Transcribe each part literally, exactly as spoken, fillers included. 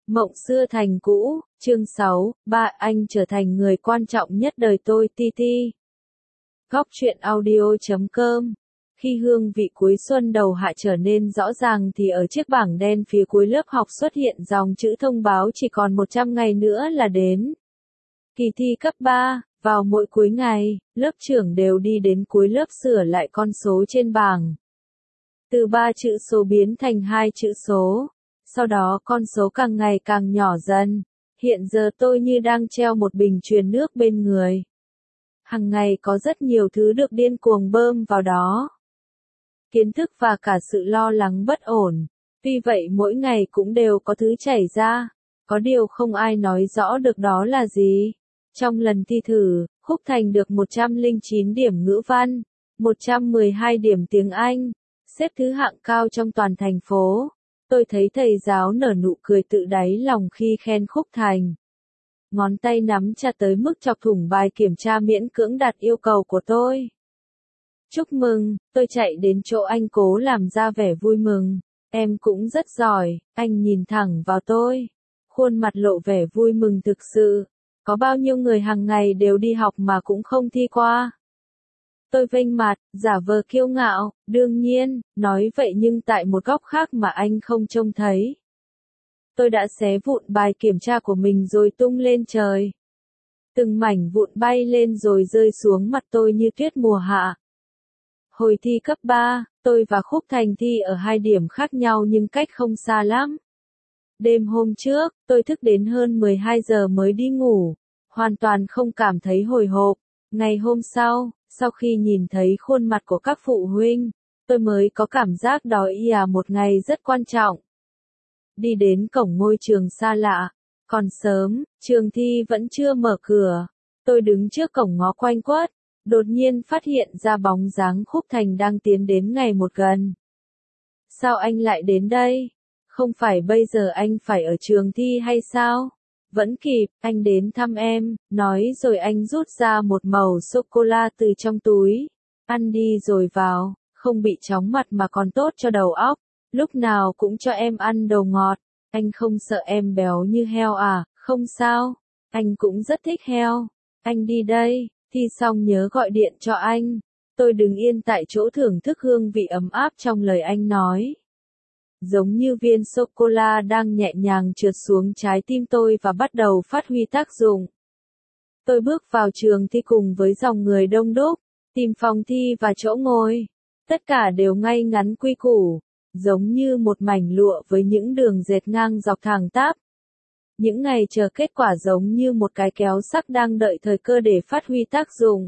Mộng xưa thành cũ, chương sáu, ba anh trở thành người quan trọng nhất đời tôi ti ti. Góc truyện audio chấm com. Khi hương vị cuối xuân đầu hạ trở nên rõ ràng thì ở chiếc bảng đen phía cuối lớp học xuất hiện dòng chữ thông báo chỉ còn một trăm ngày nữa là đến kỳ thi cấp ba. Vào mỗi cuối ngày, lớp trưởng đều đi đến cuối lớp sửa lại con số trên bảng. Từ ba chữ số biến thành hai chữ số. Sau đó con số càng ngày càng nhỏ dần. Hiện giờ tôi như đang treo một bình truyền nước bên người. Hằng ngày có rất nhiều thứ được điên cuồng bơm vào đó. Kiến thức và cả sự lo lắng bất ổn. Tuy vậy mỗi ngày cũng đều có thứ chảy ra. Có điều không ai nói rõ được đó là gì. Trong lần thi thử, Khúc Thành được một trăm lẻ chín điểm ngữ văn, một trăm mười hai điểm tiếng Anh, xếp thứ hạng cao trong toàn thành phố. Tôi thấy thầy giáo nở nụ cười tự đáy lòng khi khen Khúc Thành. Ngón tay nắm chặt tới mức chọc thủng bài kiểm tra miễn cưỡng đạt yêu cầu của tôi. Chúc mừng, tôi chạy đến chỗ anh cố làm ra vẻ vui mừng. Em cũng rất giỏi, anh nhìn thẳng vào tôi. Khuôn mặt lộ vẻ vui mừng thực sự. Có bao nhiêu người hàng ngày đều đi học mà cũng không thi qua. Tôi vênh mặt, giả vờ kiêu ngạo, đương nhiên, nói vậy nhưng tại một góc khác mà anh không trông thấy. Tôi đã xé vụn bài kiểm tra của mình rồi tung lên trời. Từng mảnh vụn bay lên rồi rơi xuống mặt tôi như tuyết mùa hạ. Hồi thi cấp ba, tôi và Khúc Thành thi ở hai điểm khác nhau nhưng cách không xa lắm. Đêm hôm trước, tôi thức đến hơn mười hai giờ mới đi ngủ, hoàn toàn không cảm thấy hồi hộp. Ngày hôm sau, sau khi nhìn thấy khuôn mặt của các phụ huynh, tôi mới có cảm giác đó là một ngày rất quan trọng. Đi đến cổng ngôi trường xa lạ, còn sớm, trường thi vẫn chưa mở cửa. Tôi đứng trước cổng ngó quanh quất, đột nhiên phát hiện ra bóng dáng Khúc Thành đang tiến đến ngày một gần. Sao anh lại đến đây? Không phải bây giờ anh phải ở trường thi hay sao? Vẫn kịp, anh đến thăm em, nói rồi anh rút ra một mẩu sô-cô-la từ trong túi. Ăn đi rồi vào, không bị chóng mặt mà còn tốt cho đầu óc. Lúc nào cũng cho em ăn đồ ngọt. Anh không sợ em béo như heo à? Không sao, anh cũng rất thích heo. Anh đi đây, thi xong nhớ gọi điện cho anh. Tôi đứng yên tại chỗ thưởng thức hương vị ấm áp trong lời anh nói. Giống như viên sô-cô-la đang nhẹ nhàng trượt xuống trái tim tôi và bắt đầu phát huy tác dụng. Tôi bước vào trường thi cùng với dòng người đông đúc, tìm phòng thi và chỗ ngồi. Tất cả đều ngay ngắn quy củ, giống như một mảnh lụa với những đường dệt ngang dọc thẳng tắp. Những ngày chờ kết quả giống như một cái kéo sắc đang đợi thời cơ để phát huy tác dụng.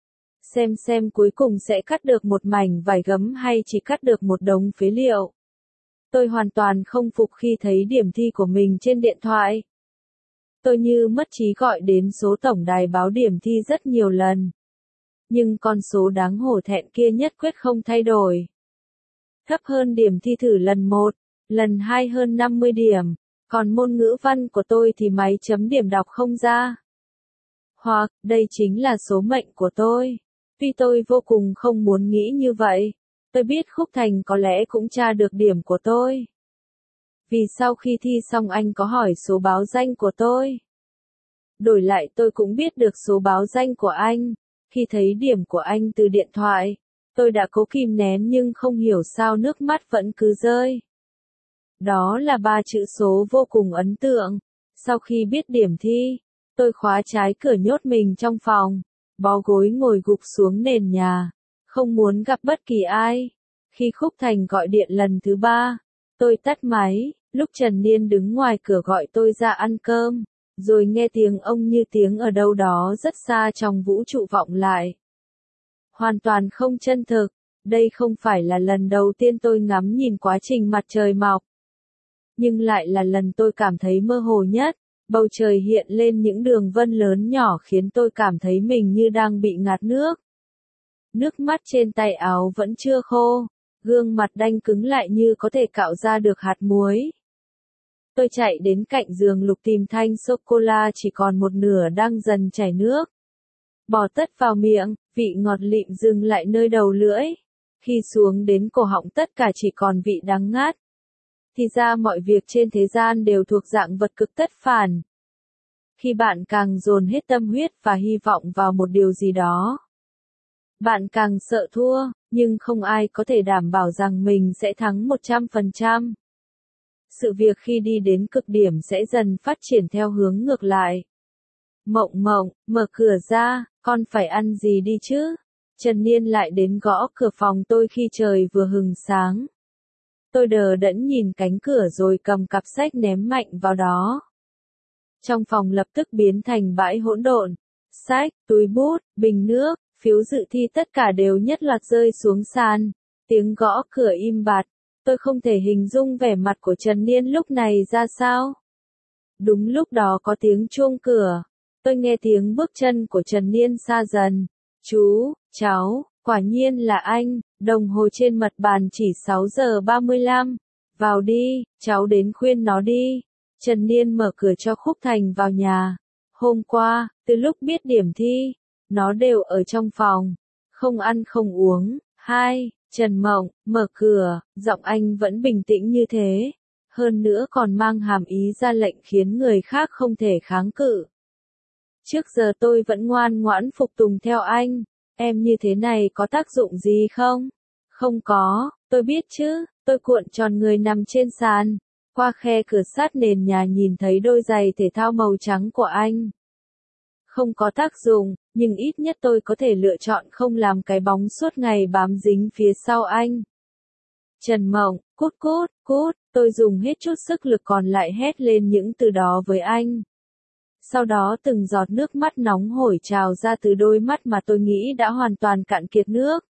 Xem xem cuối cùng sẽ cắt được một mảnh vải gấm hay chỉ cắt được một đống phế liệu. Tôi hoàn toàn không phục khi thấy điểm thi của mình trên điện thoại. Tôi như mất trí gọi đến số tổng đài báo điểm thi rất nhiều lần. Nhưng con số đáng hổ thẹn kia nhất quyết không thay đổi. Thấp hơn điểm thi thử lần một, lần hai hơn năm mươi điểm, còn môn ngữ văn của tôi thì máy chấm điểm đọc không ra. Hoặc, đây chính là số mệnh của tôi. Tuy tôi vô cùng không muốn nghĩ như vậy. Tôi biết Khúc Thành có lẽ cũng tra được điểm của tôi. Vì sau khi thi xong anh có hỏi số báo danh của tôi. Đổi lại tôi cũng biết được số báo danh của anh. Khi thấy điểm của anh từ điện thoại, tôi đã cố kìm nén nhưng không hiểu sao nước mắt vẫn cứ rơi. Đó là ba chữ số vô cùng ấn tượng. Sau khi biết điểm thi, tôi khóa trái cửa nhốt mình trong phòng, bó gối ngồi gục xuống nền nhà. Không muốn gặp bất kỳ ai. Khi Khúc Thành gọi điện lần thứ ba, tôi tắt máy, lúc Trần Niên đứng ngoài cửa gọi tôi ra ăn cơm, rồi nghe tiếng ông như tiếng ở đâu đó rất xa trong vũ trụ vọng lại. Hoàn toàn không chân thực, đây không phải là lần đầu tiên tôi ngắm nhìn quá trình mặt trời mọc. Nhưng lại là lần tôi cảm thấy mơ hồ nhất, bầu trời hiện lên những đường vân lớn nhỏ khiến tôi cảm thấy mình như đang bị ngạt nước. Nước mắt trên tay áo vẫn chưa khô, gương mặt đanh cứng lại như có thể cạo ra được hạt muối. Tôi chạy đến cạnh giường lục tìm thanh sô-cô-la chỉ còn một nửa đang dần chảy nước. Bỏ tất vào miệng, vị ngọt lịm dừng lại nơi đầu lưỡi. Khi xuống đến cổ họng tất cả chỉ còn vị đắng ngắt. thì ra mọi việc trên thế gian đều thuộc dạng vật cực tất phản. Khi bạn càng dồn hết tâm huyết và hy vọng vào một điều gì đó, bạn càng sợ thua, nhưng không ai có thể đảm bảo rằng mình sẽ thắng một trăm phần trăm. Sự việc khi đi đến cực điểm sẽ dần phát triển theo hướng ngược lại. Mộng Mộng, mở cửa ra, con phải ăn gì đi chứ? Trần Niên lại đến gõ cửa phòng tôi khi trời vừa hừng sáng. Tôi đờ đẫn nhìn cánh cửa rồi cầm cặp sách ném mạnh vào đó. Trong phòng lập tức biến thành bãi hỗn độn. Sách, túi bút, bình nước, phiếu dự thi tất cả đều nhất loạt rơi xuống sàn. Tiếng gõ cửa im bặt. Tôi không thể hình dung vẻ mặt của Trần Niên lúc này ra sao. Đúng lúc đó có tiếng chuông cửa. Tôi nghe tiếng bước chân của Trần Niên xa dần. Chú, cháu, quả nhiên là anh, đồng hồ trên mặt bàn chỉ sáu giờ ba mươi lăm. Vào đi, cháu đến khuyên nó đi. Trần Niên mở cửa cho Khúc Thành vào nhà. Hôm qua, từ lúc biết điểm thi, nó đều ở trong phòng. Không ăn không uống. Hai, Trần Mộng, mở cửa, giọng anh vẫn bình tĩnh như thế. Hơn nữa còn mang hàm ý ra lệnh khiến người khác không thể kháng cự. Trước giờ tôi vẫn ngoan ngoãn phục tùng theo anh. Em như thế này có tác dụng gì không? Không có, tôi biết chứ. Tôi cuộn tròn người nằm trên sàn. Qua khe cửa sát nền nhà nhìn thấy đôi giày thể thao màu trắng của anh. Không có tác dụng, nhưng ít nhất tôi có thể lựa chọn không làm cái bóng suốt ngày bám dính phía sau anh. Trần Mộng, cút cút, cút, tôi dùng hết chút sức lực còn lại hét lên những từ đó với anh. Sau đó từng giọt nước mắt nóng hổi trào ra từ đôi mắt mà tôi nghĩ đã hoàn toàn cạn kiệt nước.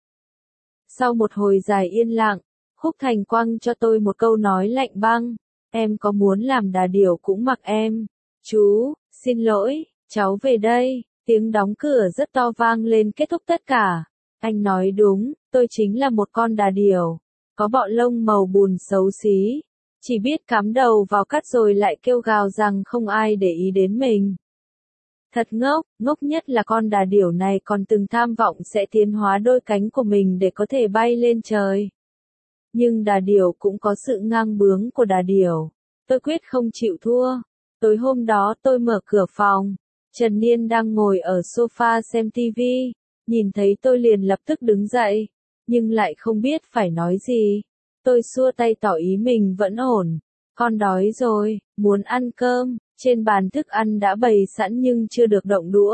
Sau một hồi dài yên lặng, Khúc Thành quăng cho tôi một câu nói lạnh băng. Em có muốn làm đà điểu cũng mặc em. Chú, xin lỗi, cháu về đây. Tiếng đóng cửa rất to vang lên kết thúc tất cả. Anh nói đúng, tôi chính là một con đà điểu. Có bọ lông màu bùn xấu xí. Chỉ biết cắm đầu vào cắt rồi lại kêu gào rằng không ai để ý đến mình. Thật ngốc, ngốc nhất là con đà điểu này còn từng tham vọng sẽ tiến hóa đôi cánh của mình để có thể bay lên trời. Nhưng đà điểu cũng có sự ngang bướng của đà điểu. Tôi quyết không chịu thua. Tối hôm đó tôi mở cửa phòng. Trần Niên đang ngồi ở sofa xem tivi. Nhìn thấy tôi liền lập tức đứng dậy. Nhưng lại không biết phải nói gì. Tôi xua tay tỏ ý mình vẫn ổn. Con đói rồi, muốn ăn cơm. Trên bàn thức ăn đã bày sẵn nhưng chưa được động đũa.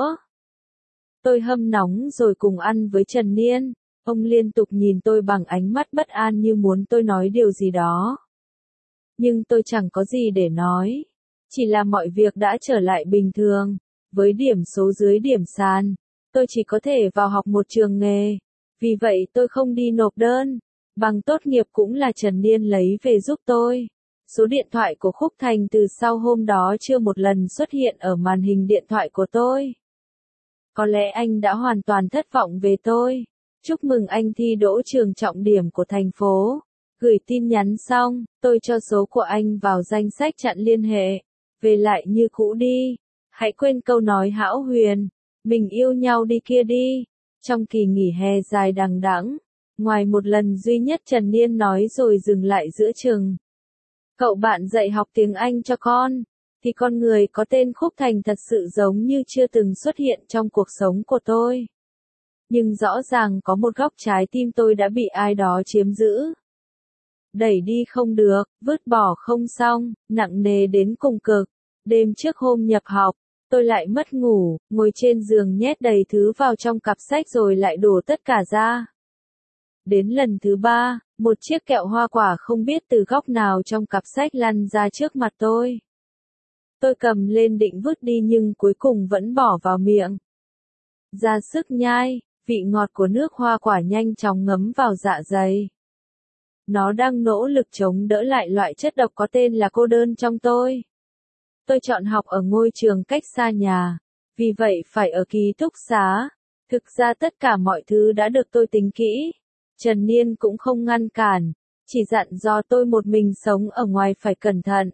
Tôi hâm nóng rồi cùng ăn với Trần Niên. Ông liên tục nhìn tôi bằng ánh mắt bất an như muốn tôi nói điều gì đó. Nhưng tôi chẳng có gì để nói. Chỉ là mọi việc đã trở lại bình thường. Với điểm số dưới điểm sàn, tôi chỉ có thể vào học một trường nghề. Vì vậy tôi không đi nộp đơn. Bằng tốt nghiệp cũng là Trần Niên lấy về giúp tôi. Số điện thoại của Khúc Thành từ sau hôm đó chưa một lần xuất hiện ở màn hình điện thoại của tôi. Có lẽ anh đã hoàn toàn thất vọng về tôi. Chúc mừng anh thi đỗ trường trọng điểm của thành phố. Gửi tin nhắn xong, tôi cho số của anh vào danh sách chặn liên hệ. Về lại như cũ đi. Hãy quên câu nói hão huyền. Mình yêu nhau đi kia đi. Trong kỳ nghỉ hè dài đằng đẵng, ngoài một lần duy nhất Trần Niên nói rồi dừng lại giữa chừng. Cậu bạn dạy học tiếng Anh cho con, thì con người có tên Khúc Thành thật sự giống như chưa từng xuất hiện trong cuộc sống của tôi. Nhưng rõ ràng có một góc trái tim tôi đã bị ai đó chiếm giữ. Đẩy đi không được, vứt bỏ không xong, nặng nề đến cùng cực. Đêm trước hôm nhập học, tôi lại mất ngủ, ngồi trên giường nhét đầy thứ vào trong cặp sách rồi lại đổ tất cả ra. Đến lần thứ ba, một chiếc kẹo hoa quả không biết từ góc nào trong cặp sách lăn ra trước mặt tôi. Tôi cầm lên định vứt đi nhưng cuối cùng vẫn bỏ vào miệng. Ra sức nhai, vị ngọt của nước hoa quả nhanh chóng ngấm vào dạ dày. Nó đang nỗ lực chống đỡ lại loại chất độc có tên là cô đơn trong tôi. Tôi chọn học ở ngôi trường cách xa nhà, vì vậy phải ở ký túc xá. Thực ra tất cả mọi thứ đã được tôi tính kỹ. Trần Niên cũng không ngăn cản, chỉ dặn dò tôi một mình sống ở ngoài phải cẩn thận.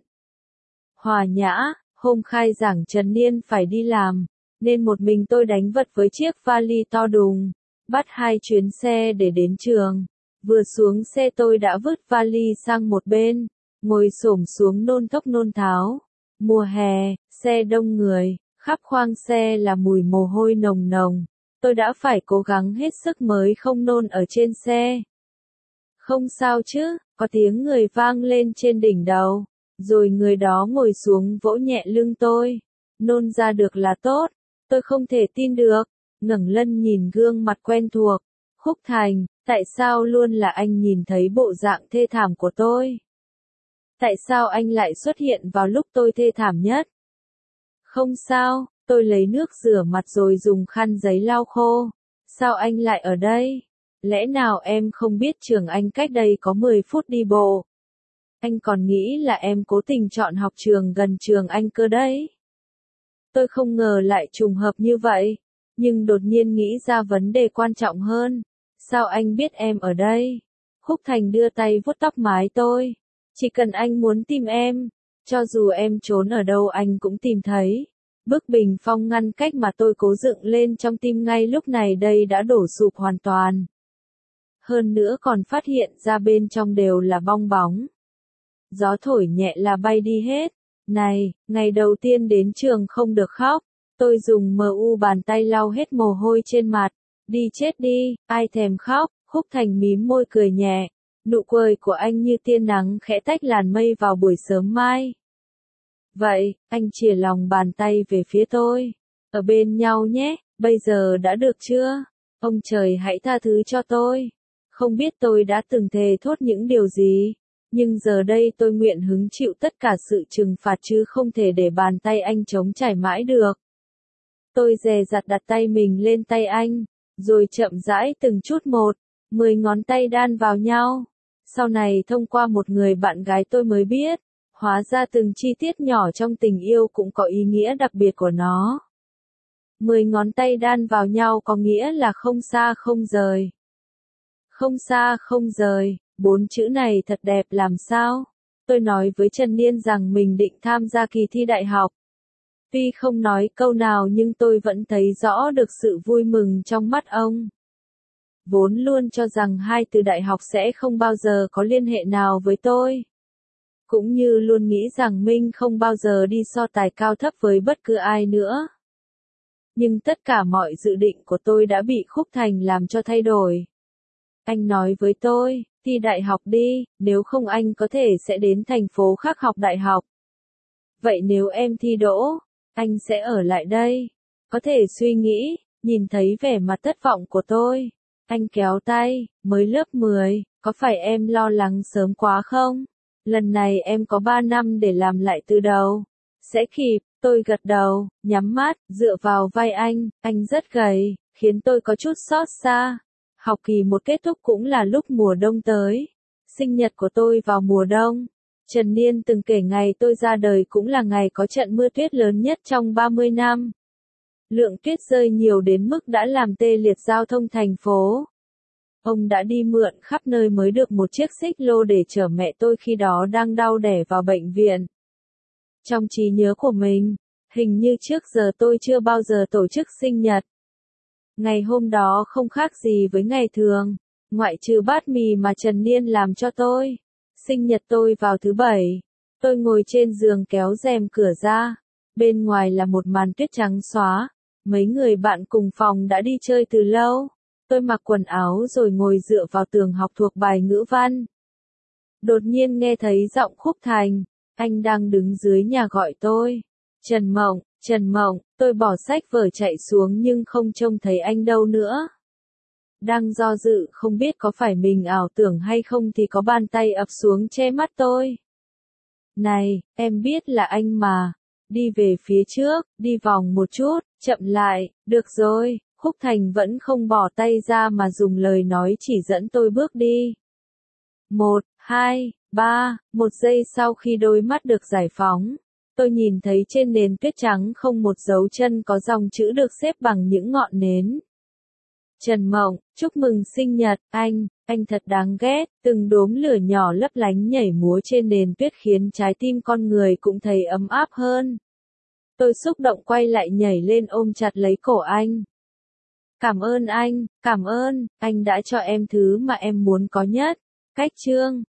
Hòa nhã, hôm khai giảng Trần Niên phải đi làm, nên một mình tôi đánh vật với chiếc vali to đùng, bắt hai chuyến xe để đến trường. Vừa xuống xe tôi đã vứt vali sang một bên, ngồi xổm xuống nôn thốc nôn tháo. Mùa hè, xe đông người, khắp khoang xe là mùi mồ hôi nồng nồng. Tôi đã phải cố gắng hết sức mới không nôn ở trên xe. Không sao chứ, có tiếng người vang lên trên đỉnh đầu. Rồi người đó ngồi xuống vỗ nhẹ lưng tôi. Nôn ra được là tốt. Tôi không thể tin được. Ngẩng lên nhìn gương mặt quen thuộc. Khúc Thành, tại sao luôn là anh nhìn thấy bộ dạng thê thảm của tôi? Tại sao anh lại xuất hiện vào lúc tôi thê thảm nhất? Không sao, tôi lấy nước rửa mặt rồi dùng khăn giấy lau khô. Sao anh lại ở đây? Lẽ nào em không biết trường anh cách đây có mười phút đi bộ? Anh còn nghĩ là em cố tình chọn học trường gần trường anh cơ đấy. Tôi không ngờ lại trùng hợp như vậy, nhưng đột nhiên nghĩ ra vấn đề quan trọng hơn. Sao anh biết em ở đây? Khúc Thành đưa tay vuốt tóc mái tôi. Chỉ cần anh muốn tìm em, cho dù em trốn ở đâu anh cũng tìm thấy. Bức bình phong ngăn cách mà tôi cố dựng lên trong tim ngay lúc này đây đã đổ sụp hoàn toàn. Hơn nữa còn phát hiện ra bên trong đều là bong bóng. Gió thổi nhẹ là bay đi hết. Này, ngày đầu tiên đến trường không được khóc. Tôi dùng mờ u bàn tay lau hết mồ hôi trên mặt. Đi chết đi, ai thèm khóc. Khúc Thành mím môi cười nhẹ. Nụ cười của anh như tia nắng khẽ tách làn mây vào buổi sớm mai. Vậy, anh chìa lòng bàn tay về phía tôi. Ở bên nhau nhé, bây giờ đã được chưa? Ông trời hãy tha thứ cho tôi. Không biết tôi đã từng thề thốt những điều gì, nhưng giờ đây tôi nguyện hứng chịu tất cả sự trừng phạt chứ không thể để bàn tay anh trống trải mãi được. Tôi dè dặt đặt tay mình lên tay anh, rồi chậm rãi từng chút một, mười ngón tay đan vào nhau. Sau này thông qua một người bạn gái tôi mới biết, hóa ra từng chi tiết nhỏ trong tình yêu cũng có ý nghĩa đặc biệt của nó. Mười ngón tay đan vào nhau có nghĩa là không xa không rời. Không xa không rời, bốn chữ này thật đẹp làm sao? Tôi nói với Trần Niên rằng mình định tham gia kỳ thi đại học. Tuy không nói câu nào nhưng tôi vẫn thấy rõ được sự vui mừng trong mắt ông. Vốn luôn cho rằng hai từ đại học sẽ không bao giờ có liên hệ nào với tôi. Cũng như luôn nghĩ rằng Minh không bao giờ đi so tài cao thấp với bất cứ ai nữa. Nhưng tất cả mọi dự định của tôi đã bị Khúc Thành làm cho thay đổi. Anh nói với tôi, thi đại học đi, nếu không anh có thể sẽ đến thành phố khác học đại học. Vậy nếu em thi đỗ, anh sẽ ở lại đây. Có thể suy nghĩ, nhìn thấy vẻ mặt thất vọng của tôi. Anh kéo tay, mới lớp mười, có phải em lo lắng sớm quá không? Lần này em có ba năm để làm lại từ đầu. Sẽ kịp, tôi gật đầu, nhắm mắt, dựa vào vai anh, anh rất gầy, khiến tôi có chút xót xa. Học kỳ một kết thúc cũng là lúc mùa đông tới. Sinh nhật của tôi vào mùa đông. Trần Niên từng kể ngày tôi ra đời cũng là ngày có trận mưa tuyết lớn nhất trong ba mươi năm. Lượng tuyết rơi nhiều đến mức đã làm tê liệt giao thông thành phố. Ông đã đi mượn khắp nơi mới được một chiếc xích lô để chở mẹ tôi khi đó đang đau đẻ vào bệnh viện. Trong trí nhớ của mình, hình như trước giờ tôi chưa bao giờ tổ chức sinh nhật. Ngày hôm đó không khác gì với ngày thường, ngoại trừ bát mì mà Trần Niên làm cho tôi. Sinh nhật tôi vào thứ bảy. Tôi ngồi trên giường kéo rèm cửa ra. Bên ngoài là một màn tuyết trắng xóa. Mấy người bạn cùng phòng đã đi chơi từ lâu. Tôi mặc quần áo rồi ngồi dựa vào tường học thuộc bài ngữ văn. Đột nhiên nghe thấy giọng Khúc Thành. Anh đang đứng dưới nhà gọi tôi. Trần Mộng, Trần Mộng, tôi bỏ sách vở chạy xuống nhưng không trông thấy anh đâu nữa. Đang do dự không biết có phải mình ảo tưởng hay không thì có bàn tay ập xuống che mắt tôi. Này, em biết là anh mà. Đi về phía trước, đi vòng một chút, chậm lại, được rồi. Khúc Thành vẫn không bỏ tay ra mà dùng lời nói chỉ dẫn tôi bước đi. Một, hai, ba, một giây sau khi đôi mắt được giải phóng. Tôi nhìn thấy trên nền tuyết trắng không một dấu chân có dòng chữ được xếp bằng những ngọn nến. Trần Mộng, chúc mừng sinh nhật, anh, anh thật đáng ghét, từng đốm lửa nhỏ lấp lánh nhảy múa trên nền tuyết khiến trái tim con người cũng thấy ấm áp hơn. Tôi xúc động quay lại nhảy lên ôm chặt lấy cổ anh. Cảm ơn anh, cảm ơn, anh đã cho em thứ mà em muốn có nhất. Cách chương